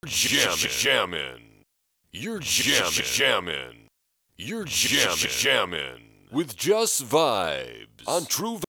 Jammin'. You're jammin'. You're jammin' with Just Vibes on True